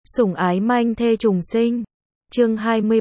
Sủng ái manh thê trùng sinh. Chương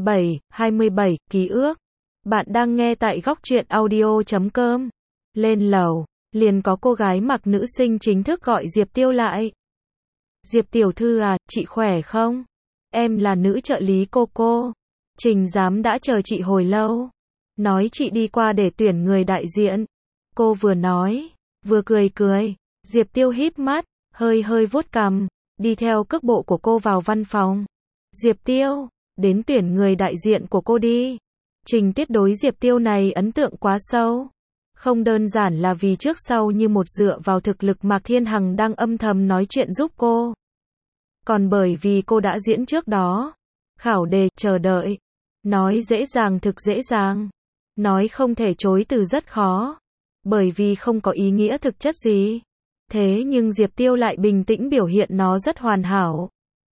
27, ký ức. Bạn đang nghe tại góc truyện audio.com. Lên lầu, liền có cô gái mặc nữ sinh chính thức gọi Diệp Tiêu lại. Diệp tiểu thư à, chị khỏe không? Em là nữ trợ lý cô. Trình giám đã chờ chị hồi lâu. Nói chị đi qua để tuyển người đại diện. Cô vừa nói, vừa cười. Diệp Tiêu híp mắt, hơi vuốt cằm, đi theo cước bộ của cô vào văn phòng. Diệp Tiêu, đến tuyển người đại diện của cô đi. Trình Tiết đối Diệp Tiêu này ấn tượng quá sâu. Không đơn giản là vì trước sau như một dựa vào thực lực Mạc Thiên Hằng đang âm thầm nói chuyện giúp cô. Còn bởi vì cô đã diễn trước đó. Khảo đề, chờ đợi. Nói dễ dàng thực dễ dàng. Nói không thể chối từ rất khó. Bởi vì không có ý nghĩa thực chất gì. Thế nhưng Diệp Tiêu lại bình tĩnh biểu hiện nó rất hoàn hảo.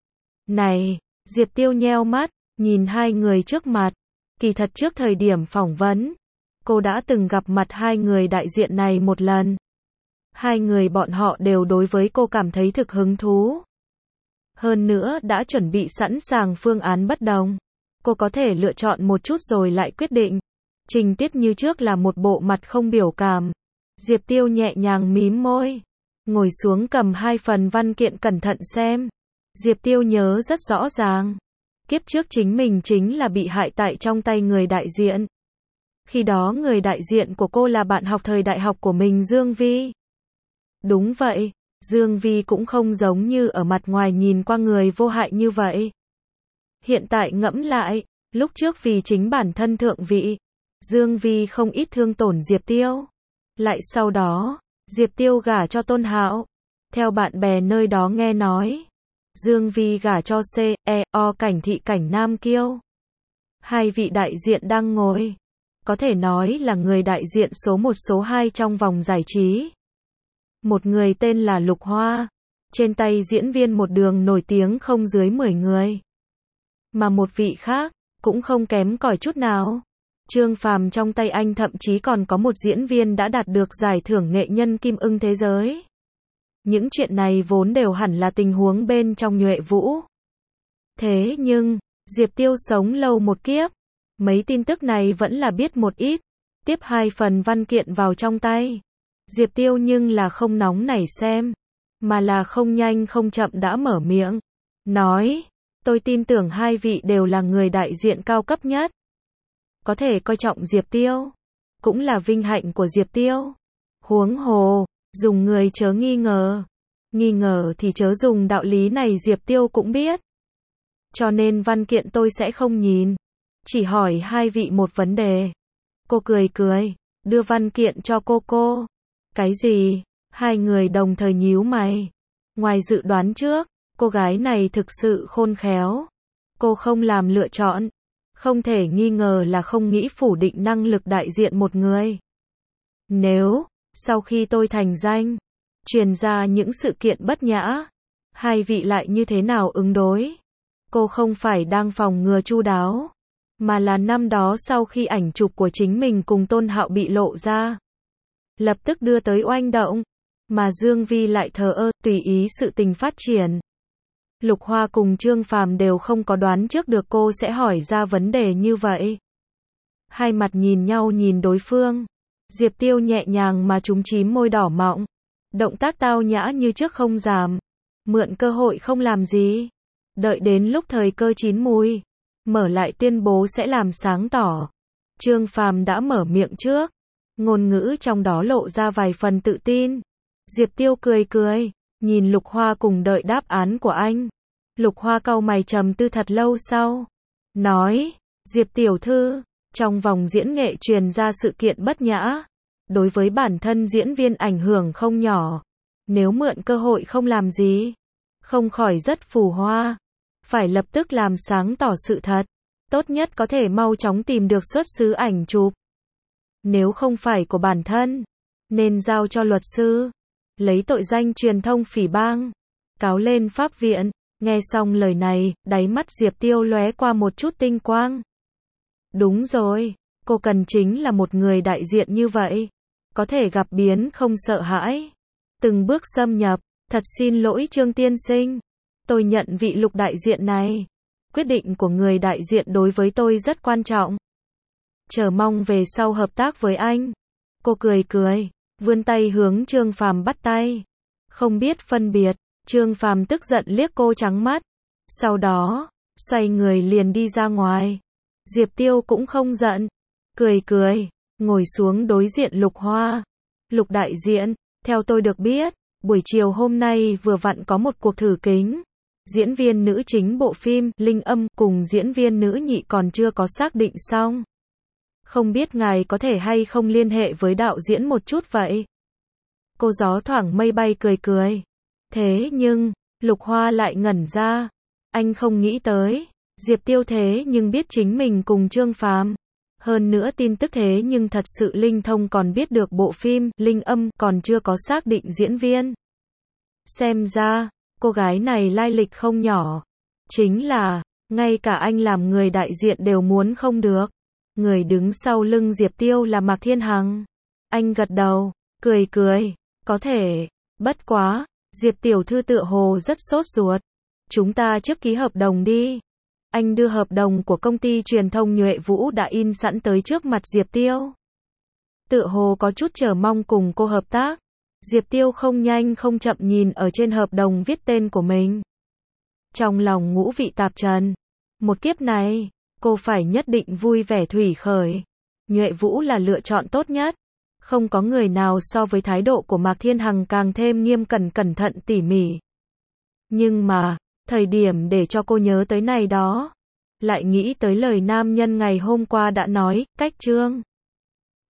Này, Diệp Tiêu nheo mắt, nhìn hai người trước mặt. Kỳ thật trước thời điểm phỏng vấn, cô đã từng gặp mặt hai người đại diện này một lần. Hai người bọn họ đều đối với cô cảm thấy thực hứng thú. Hơn nữa đã chuẩn bị sẵn sàng phương án bất đồng. Cô có thể lựa chọn một chút rồi lại quyết định. Trình Tiết như trước là một bộ mặt không biểu cảm. Diệp Tiêu nhẹ nhàng mím môi. Ngồi xuống cầm hai phần văn kiện cẩn thận xem. Diệp Tiêu nhớ rất rõ ràng. Kiếp trước chính mình chính là bị hại tại trong tay người đại diện. Khi đó người đại diện của cô là bạn học thời đại học của mình Dương Vi. Đúng vậy, Dương Vi cũng không giống như ở mặt ngoài nhìn qua người vô hại như vậy. Hiện tại ngẫm lại, lúc trước vì chính bản thân thượng vị, Dương Vi không ít thương tổn Diệp Tiêu. Lại sau đó, Diệp Tiêu gả cho Tôn Hạo. Theo bạn bè nơi đó nghe nói, Dương Vi gả cho CEO Cảnh Thị Cảnh Nam Kiêu. Hai vị đại diện đang ngồi. Có thể nói là người đại diện số 1 số 2 trong vòng giải trí. Một người tên là Lục Hoa. Trên tay diễn viên một đường nổi tiếng không dưới 10 người. Mà một vị khác, cũng không kém cỏi chút nào. Trương Phàm trong tay anh thậm chí còn có một diễn viên đã đạt được giải thưởng nghệ nhân Kim Ưng thế giới. Những chuyện này vốn đều hẳn là tình huống bên trong Nhuệ Vũ. Thế nhưng, Diệp Tiêu sống lâu một kiếp. Mấy tin tức này vẫn là biết một ít. Tiếp hai phần văn kiện vào trong tay. Diệp Tiêu nhưng là không nóng nảy xem. Mà là không nhanh không chậm đã mở miệng. Nói, tôi tin tưởng hai vị đều là người đại diện cao cấp nhất. Có thể coi trọng Diệp Tiêu. Cũng là vinh hạnh của Diệp Tiêu. Huống hồ, dùng người chớ nghi ngờ. Nghi ngờ thì chớ dùng, đạo lý này Diệp Tiêu cũng biết. Cho nên văn kiện tôi sẽ không nhìn. Chỉ hỏi hai vị một vấn đề. Cô cười, đưa văn kiện cho cô. Cái gì? Hai người đồng thời nhíu mày. Ngoài dự đoán trước, cô gái này thực sự khôn khéo. Cô không làm lựa chọn. Không thể nghi ngờ là không nghĩ phủ định năng lực đại diện một người. Nếu, sau khi tôi thành danh, truyền ra những sự kiện bất nhã, hai vị lại như thế nào ứng đối? Cô không phải đang phòng ngừa chu đáo, mà là năm đó sau khi ảnh chụp của chính mình cùng Tôn Hạo bị lộ ra, lập tức đưa tới oanh động, mà Dương Vi lại thờ ơ, tùy ý sự tình phát triển. Lục Hoa cùng Trương Phàm đều không có đoán trước được cô sẽ hỏi ra vấn đề như vậy. Hai mặt nhìn nhau nhìn đối phương. Diệp Tiêu nhẹ nhàng mà trúng chím môi đỏ mọng. Động tác tao nhã như trước không giảm. Mượn cơ hội không làm gì. Đợi đến lúc thời cơ chín mùi, mở lại tuyên bố sẽ làm sáng tỏ. Trương Phàm đã mở miệng trước. Ngôn ngữ trong đó lộ ra vài phần tự tin. Diệp Tiêu cười, nhìn Lục Hoa cùng đợi đáp án của anh. Lục Hoa cau mày trầm tư thật lâu sau. Nói, Diệp tiểu thư, trong vòng diễn nghệ truyền ra sự kiện bất nhã. Đối với bản thân diễn viên ảnh hưởng không nhỏ. Nếu mượn cơ hội không làm gì, không khỏi rất phù hoa. Phải lập tức làm sáng tỏ sự thật. Tốt nhất có thể mau chóng tìm được xuất xứ ảnh chụp. Nếu không phải của bản thân, nên giao cho luật sư. Lấy tội danh truyền thông phỉ báng, cáo lên pháp viện. Nghe xong lời này, đáy mắt Diệp Tiêu lóe qua một chút tinh quang. Đúng rồi, cô cần chính là một người đại diện như vậy. Có thể gặp biến không sợ hãi. Từng bước xâm nhập, thật xin lỗi Trương tiên sinh. Tôi nhận vị Lục đại diện này. Quyết định của người đại diện đối với tôi rất quan trọng. Chờ mong về sau hợp tác với anh. Cô cười cười, vươn tay hướng Trương Phàm bắt tay. Không biết phân biệt, Trương Phàm tức giận liếc cô trắng mắt. Sau đó, xoay người liền đi ra ngoài. Diệp Tiêu cũng không giận, cười cười, ngồi xuống đối diện Lục Hoa. Lục đại diện, theo tôi được biết, buổi chiều hôm nay vừa vặn có một cuộc thử kính. Diễn viên nữ chính bộ phim Linh Âm cùng diễn viên nữ nhị còn chưa có xác định xong. Không biết ngài có thể hay không liên hệ với đạo diễn một chút vậy? Cô gió thoảng mây bay cười cười. Thế nhưng, Lục Hoa lại ngẩn ra. Anh không nghĩ tới, Diệp Tiêu thế nhưng biết chính mình cùng Trương Phàm. Hơn nữa tin tức thế nhưng thật sự linh thông còn biết được bộ phim Linh Âm còn chưa có xác định diễn viên. Xem ra, cô gái này lai lịch không nhỏ. Chính là, ngay cả anh làm người đại diện đều muốn không được. Người đứng sau lưng Diệp Tiêu là Mạc Thiên Hằng. Anh gật đầu, cười cười, có thể, bất quá, Diệp tiểu thư tựa hồ rất sốt ruột. Chúng ta trước ký hợp đồng đi. Anh đưa hợp đồng của công ty truyền thông Nhuệ Vũ đã in sẵn tới trước mặt Diệp Tiêu. Tựa hồ có chút chờ mong cùng cô hợp tác. Diệp Tiêu không nhanh không chậm nhìn ở trên hợp đồng viết tên của mình. Trong lòng ngũ vị tạp trần. Một kiếp này, cô phải nhất định vui vẻ thủy khởi. Nhuệ Vũ là lựa chọn tốt nhất. Không có người nào so với thái độ của Mạc Thiên Hằng càng thêm nghiêm cẩn cẩn thận tỉ mỉ. Nhưng mà, thời điểm để cho cô nhớ tới này đó. Lại nghĩ tới lời nam nhân ngày hôm qua đã nói, cách Trương